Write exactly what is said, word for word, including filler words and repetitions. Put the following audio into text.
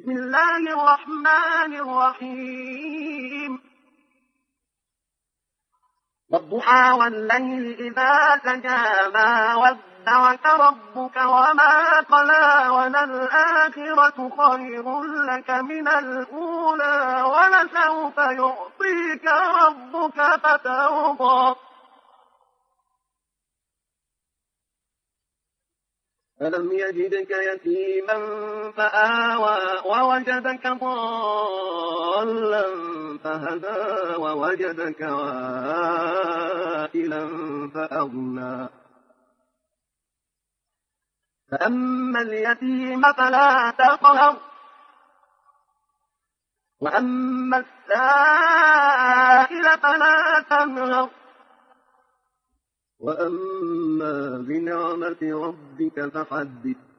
بسم الله الرحمن الرحيم والضحى والليل إذا سجى ما ودعك ربك وما قلى وللآخرة خير لك من الأولى ولسوف يعطيك ربك فترضى ألم يجدك يتيما فآوى ووجدك ضالا فهدى ووجدك عائلا فأغنى فأما اليتيم فلا تقهر وأما السائل فلا تنهر وأما بنعمة ربك فحدث